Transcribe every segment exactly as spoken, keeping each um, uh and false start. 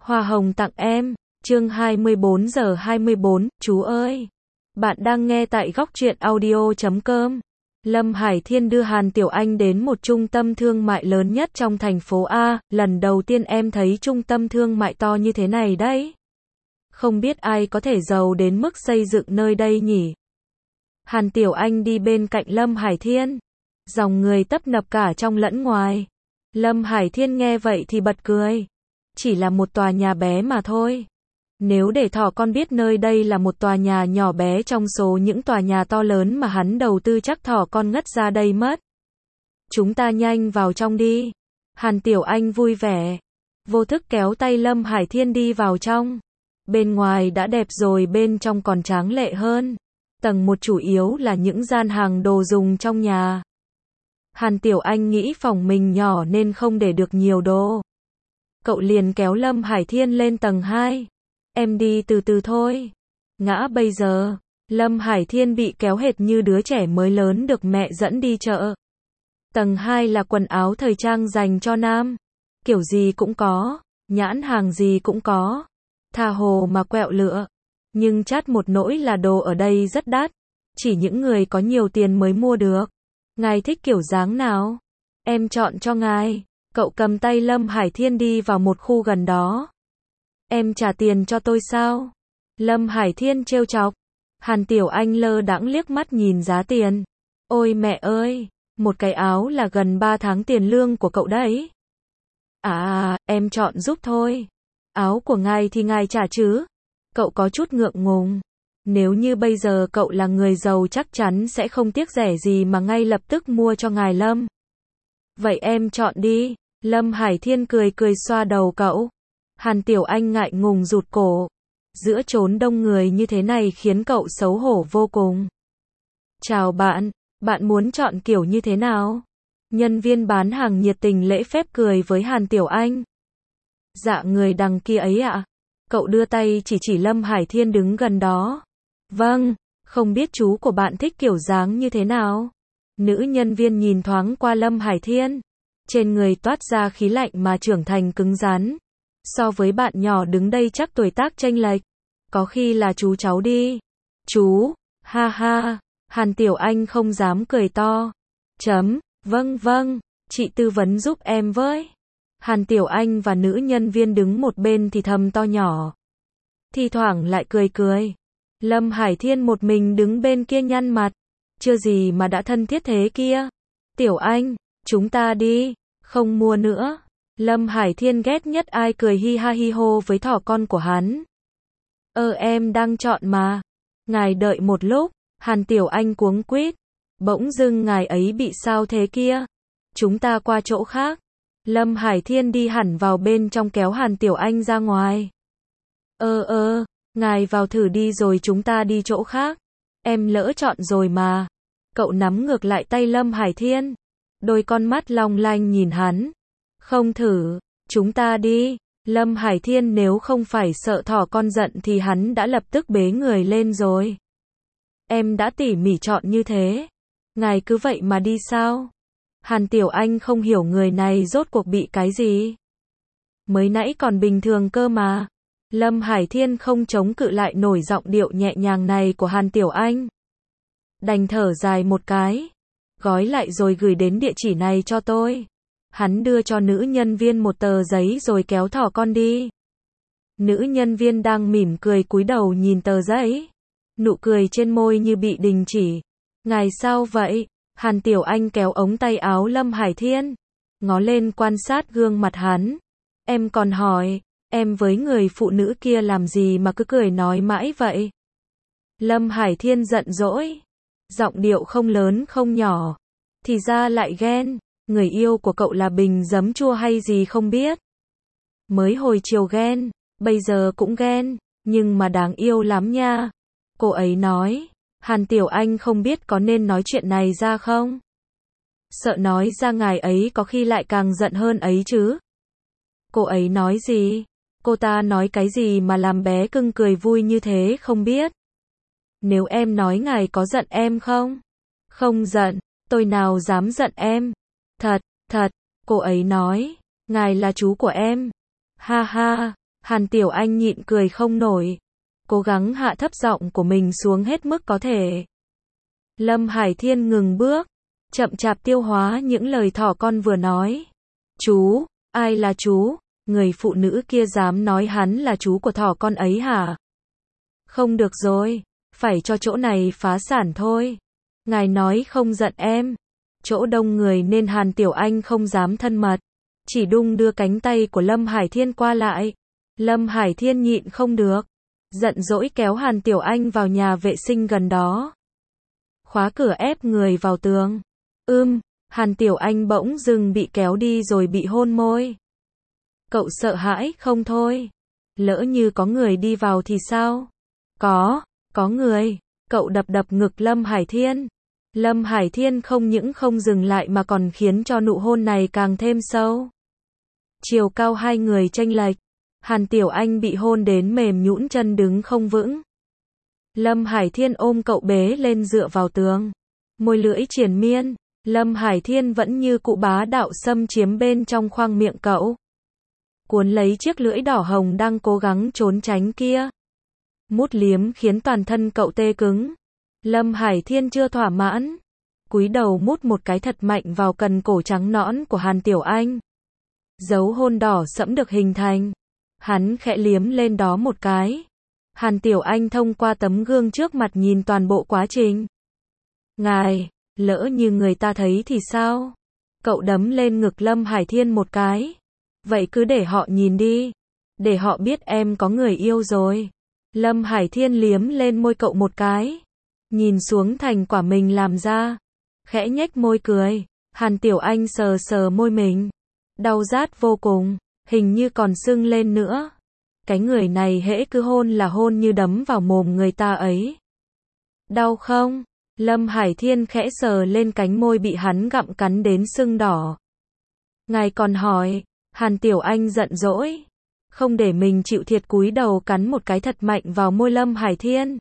Hoa hồng tặng em, chương hai mươi bốn giờ hai mươi bốn, chú ơi. Bạn đang nghe tại góc truyện audio chấm com. Lâm Hải Thiên đưa Hàn Tiểu Anh đến một trung tâm thương mại lớn nhất trong thành phố A, lần đầu tiên em thấy trung tâm thương mại to như thế này đấy. Không biết ai có thể giàu đến mức xây dựng nơi đây nhỉ? Hàn Tiểu Anh đi bên cạnh Lâm Hải Thiên. Dòng người tấp nập cả trong lẫn ngoài. Lâm Hải Thiên nghe vậy thì bật cười. Chỉ là một tòa nhà bé mà thôi. Nếu để thỏ con biết nơi đây là một tòa nhà nhỏ bé trong số những tòa nhà to lớn mà hắn đầu tư chắc thỏ con ngất ra đây mất. Chúng ta nhanh vào trong đi. Hàn Tiểu Anh vui vẻ. Vô thức kéo tay Lâm Hải Thiên đi vào trong. Bên ngoài đã đẹp rồi bên trong còn tráng lệ hơn. Tầng một chủ yếu là những gian hàng đồ dùng trong nhà. Hàn Tiểu Anh nghĩ phòng mình nhỏ nên không để được nhiều đồ. Cậu liền kéo Lâm Hải Thiên lên tầng hai. Em đi từ từ thôi. Ngã bây giờ. Lâm Hải Thiên bị kéo hệt như đứa trẻ mới lớn được mẹ dẫn đi chợ. Tầng hai là quần áo thời trang dành cho nam. Kiểu gì cũng có. Nhãn hàng gì cũng có. Tha hồ mà quẹo lựa. Nhưng chát một nỗi là đồ ở đây rất đắt. Chỉ những người có nhiều tiền mới mua được. Ngài thích kiểu dáng nào? Em chọn cho ngài. Cậu cầm tay Lâm Hải Thiên đi vào một khu gần đó. Em trả tiền cho tôi sao? Lâm Hải Thiên trêu chọc. Hàn Tiểu Anh lơ đãng liếc mắt nhìn giá tiền. Ôi mẹ ơi, một cái áo là gần ba tháng tiền lương của cậu đấy. À, em chọn giúp thôi. Áo của ngài thì ngài trả chứ? Cậu có chút ngượng ngùng. Nếu như bây giờ cậu là người giàu chắc chắn sẽ không tiếc rẻ gì mà ngay lập tức mua cho ngài Lâm. Vậy em chọn đi. Lâm Hải Thiên cười cười xoa đầu cậu. Hàn Tiểu Anh ngại ngùng rụt cổ. Giữa chốn đông người như thế này khiến cậu xấu hổ vô cùng. Chào bạn, bạn muốn chọn kiểu như thế nào? Nhân viên bán hàng nhiệt tình lễ phép cười với Hàn Tiểu Anh. Dạ người đằng kia ấy ạ. Cậu đưa tay chỉ chỉ Lâm Hải Thiên đứng gần đó. Vâng, không biết chú của bạn thích kiểu dáng như thế nào? Nữ nhân viên nhìn thoáng qua Lâm Hải Thiên. Trên người toát ra khí lạnh mà trưởng thành cứng rắn. So với bạn nhỏ đứng đây chắc tuổi tác chênh lệch. Có khi là chú cháu đi. Chú, ha ha. Hàn Tiểu Anh không dám cười to. Chấm, vâng vâng, chị tư vấn giúp em với. Hàn Tiểu Anh và nữ nhân viên đứng một bên thì thầm to nhỏ. Thi thoảng lại cười cười. Lâm Hải Thiên một mình đứng bên kia nhăn mặt. Chưa gì mà đã thân thiết thế kia. Tiểu Anh, chúng ta đi, không mua nữa. Lâm Hải Thiên ghét nhất ai cười hi ha hi hô với thỏ con của hắn. Ơ em đang chọn mà. Ngài đợi một lúc. Hàn Tiểu Anh cuống quýt. Bỗng dưng ngài ấy bị sao thế kia? Chúng ta qua chỗ khác. Lâm Hải Thiên đi hẳn vào bên trong kéo Hàn Tiểu Anh ra ngoài. Ơ ơ, ngài vào thử đi rồi chúng ta đi chỗ khác. Em lỡ chọn rồi mà. Cậu nắm ngược lại tay Lâm Hải Thiên. Đôi con mắt long lanh nhìn hắn. Không thử, chúng ta đi. Lâm Hải Thiên nếu không phải sợ thỏ con giận thì hắn đã lập tức bế người lên rồi. Em đã tỉ mỉ chọn như thế. Ngài cứ vậy mà đi sao? Hàn Tiểu Anh không hiểu người này rốt cuộc bị cái gì. Mới nãy còn bình thường cơ mà. Lâm Hải Thiên không chống cự lại nổi giọng điệu nhẹ nhàng này của Hàn Tiểu Anh. Đành thở dài một cái. Gói lại rồi gửi đến địa chỉ này cho tôi. Hắn đưa cho nữ nhân viên một tờ giấy rồi kéo thỏ con đi. Nữ nhân viên đang mỉm cười cúi đầu nhìn tờ giấy. Nụ cười trên môi như bị đình chỉ. Ngài sao vậy? Hàn Tiểu Anh kéo ống tay áo Lâm Hải Thiên. Ngó lên quan sát gương mặt hắn. Em còn hỏi, em với người phụ nữ kia làm gì mà cứ cười nói mãi vậy? Lâm Hải Thiên giận dỗi. Giọng điệu không lớn không nhỏ. Thì ra lại ghen. Người yêu của cậu là bình giấm chua hay gì không biết. Mới hồi chiều ghen, bây giờ cũng ghen, nhưng mà đáng yêu lắm nha. Cô ấy nói. Hàn Tiểu Anh không biết có nên nói chuyện này ra không? Sợ nói ra ngài ấy có khi lại càng giận hơn ấy chứ. Cô ấy nói gì? Cô ta nói cái gì mà làm bé cưng cười vui như thế không biết. Nếu em nói ngài có giận em không? Không giận, tôi nào dám giận em. Thật, thật, cô ấy nói, ngài là chú của em. Ha ha, Hàn Tiểu Anh nhịn cười không nổi, cố gắng hạ thấp giọng của mình xuống hết mức có thể. Lâm Hải Thiên ngừng bước, chậm chạp tiêu hóa những lời thỏ con vừa nói. Chú, ai là chú? Người phụ nữ kia dám nói hắn là chú của thỏ con ấy hả? Không được rồi, phải cho chỗ này phá sản thôi. Ngài nói không giận em. Chỗ đông người nên Hàn Tiểu Anh không dám thân mật, chỉ đung đưa cánh tay của Lâm Hải Thiên qua lại. Lâm Hải Thiên nhịn không được, giận dỗi kéo Hàn Tiểu Anh vào nhà vệ sinh gần đó. Khóa cửa ép người vào tường. Ưm, Hàn Tiểu Anh bỗng dưng bị kéo đi rồi bị hôn môi. Cậu sợ hãi không thôi? Lỡ như có người đi vào thì sao? Có, có người. Cậu đập đập ngực Lâm Hải Thiên. Lâm Hải Thiên không những không dừng lại mà còn khiến cho nụ hôn này càng thêm sâu. Chiều cao hai người chênh lệch, Hàn Tiểu Anh bị hôn đến mềm nhũn chân đứng không vững. Lâm Hải Thiên ôm cậu bế lên dựa vào tường, môi lưỡi triền miên. Lâm Hải Thiên vẫn như cụ bá đạo xâm chiếm bên trong khoang miệng cậu, cuốn lấy chiếc lưỡi đỏ hồng đang cố gắng trốn tránh kia. Mút liếm khiến toàn thân cậu tê cứng. Lâm Hải Thiên chưa thỏa mãn, cúi đầu mút một cái thật mạnh vào cần cổ trắng nõn của Hàn Tiểu Anh. Dấu hôn đỏ sẫm được hình thành, hắn khẽ liếm lên đó một cái. Hàn Tiểu Anh thông qua tấm gương trước mặt nhìn toàn bộ quá trình. Ngài, lỡ như người ta thấy thì sao? Cậu đấm lên ngực Lâm Hải Thiên một cái. Vậy cứ để họ nhìn đi, để họ biết em có người yêu rồi. Lâm Hải Thiên liếm lên môi cậu một cái, nhìn xuống thành quả mình làm ra, khẽ nhếch môi cười. Hàn Tiểu Anh sờ sờ môi mình, đau rát vô cùng, hình như còn sưng lên nữa. Cái người này hễ cứ hôn là hôn như đấm vào mồm người ta ấy. Đau không? Lâm Hải Thiên khẽ sờ lên cánh môi bị hắn gặm cắn đến sưng đỏ. Ngài còn hỏi? Hàn Tiểu Anh giận dỗi, không để mình chịu thiệt cúi đầu cắn một cái thật mạnh vào môi Lâm Hải Thiên.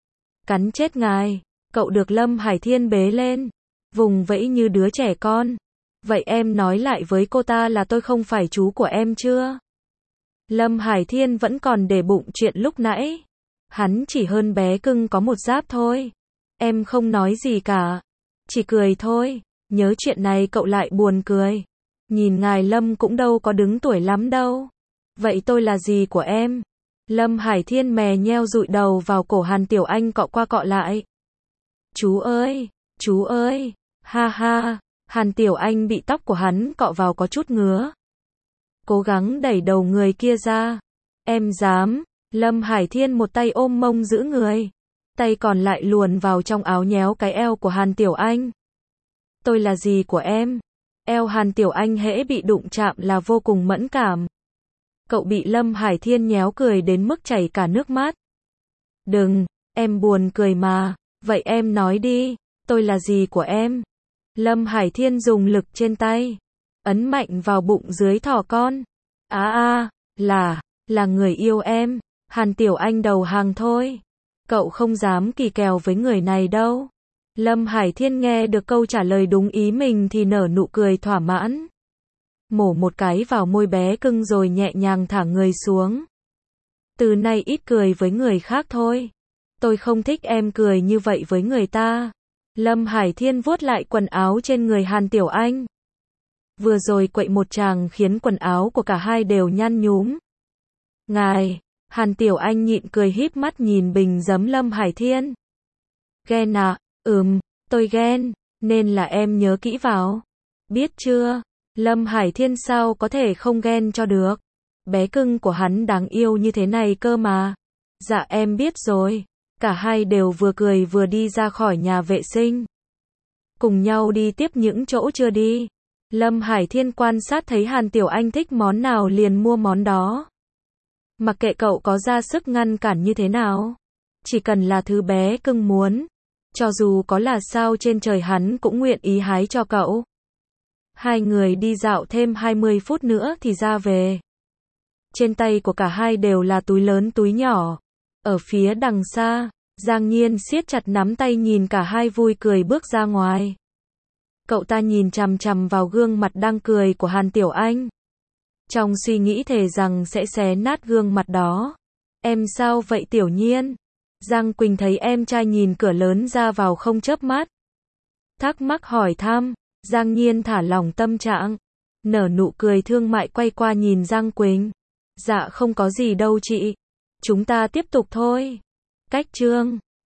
Cắn chết ngài. Cậu được Lâm Hải Thiên bế lên, vùng vẫy như đứa trẻ con. Vậy em nói lại với cô ta là tôi không phải chú của em chưa? Lâm Hải Thiên vẫn còn để bụng chuyện lúc nãy. Hắn chỉ hơn bé cưng có một giáp thôi. Em không nói gì cả, chỉ cười thôi. Nhớ chuyện này cậu lại buồn cười. Nhìn ngài Lâm cũng đâu có đứng tuổi lắm đâu. Vậy tôi là gì của em? Lâm Hải Thiên mè nheo dụi đầu vào cổ Hàn Tiểu Anh cọ qua cọ lại. Chú ơi, chú ơi, ha ha. Hàn Tiểu Anh bị tóc của hắn cọ vào có chút ngứa, cố gắng đẩy đầu người kia ra. Em dám? Lâm Hải Thiên một tay ôm mông giữ người, tay còn lại luồn vào trong áo nhéo cái eo của Hàn Tiểu Anh. Tôi là gì của em? Eo Hàn Tiểu Anh hễ bị đụng chạm là vô cùng mẫn cảm. Cậu bị Lâm Hải Thiên nhéo cười đến mức chảy cả nước mắt. Đừng, em buồn cười mà. Vậy em nói đi, tôi là gì của em? Lâm Hải Thiên dùng lực trên tay, ấn mạnh vào bụng dưới thỏ con. À à, là, là người yêu em. Hàn Tiểu Anh đầu hàng thôi. Cậu không dám kỳ kèo với người này đâu. Lâm Hải Thiên nghe được câu trả lời đúng ý mình thì nở nụ cười thỏa mãn. Mổ một cái vào môi bé cưng rồi nhẹ nhàng thả người xuống. Từ nay ít cười với người khác thôi. Tôi không thích em cười như vậy với người ta. Lâm Hải Thiên vuốt lại quần áo trên người Hàn Tiểu Anh. Vừa rồi quậy một tràng khiến quần áo của cả hai đều nhăn nhúm. Ngài, Hàn Tiểu Anh nhịn cười híp mắt nhìn bình giấm Lâm Hải Thiên. Ghen à? Ừm, tôi ghen, nên là em nhớ kỹ vào. Biết chưa? Lâm Hải Thiên sao có thể không ghen cho được. Bé cưng của hắn đáng yêu như thế này cơ mà. Dạ em biết rồi. Cả hai đều vừa cười vừa đi ra khỏi nhà vệ sinh, cùng nhau đi tiếp những chỗ chưa đi. Lâm Hải Thiên quan sát thấy Hàn Tiểu Anh thích món nào liền mua món đó. Mặc kệ cậu có ra sức ngăn cản như thế nào, chỉ cần là thứ bé cưng muốn, cho dù có là sao trên trời hắn cũng nguyện ý hái cho cậu. Hai người đi dạo thêm hai mươi phút nữa thì ra về. Trên tay của cả hai đều là túi lớn túi nhỏ. Ở phía đằng xa, Giang Nhiên siết chặt nắm tay nhìn cả hai vui cười bước ra ngoài. Cậu ta nhìn chằm chằm vào gương mặt đang cười của Hàn Tiểu Anh. Trong suy nghĩ thề rằng sẽ xé nát gương mặt đó. Em sao vậy Tiểu Nhiên? Giang Quỳnh thấy em trai nhìn cửa lớn ra vào không chớp mắt. Thắc mắc hỏi thăm, Giang Nhiên thả lỏng tâm trạng. Nở nụ cười thương mại quay qua nhìn Giang Quỳnh. Dạ không có gì đâu chị. Chúng ta tiếp tục thôi. Cách chương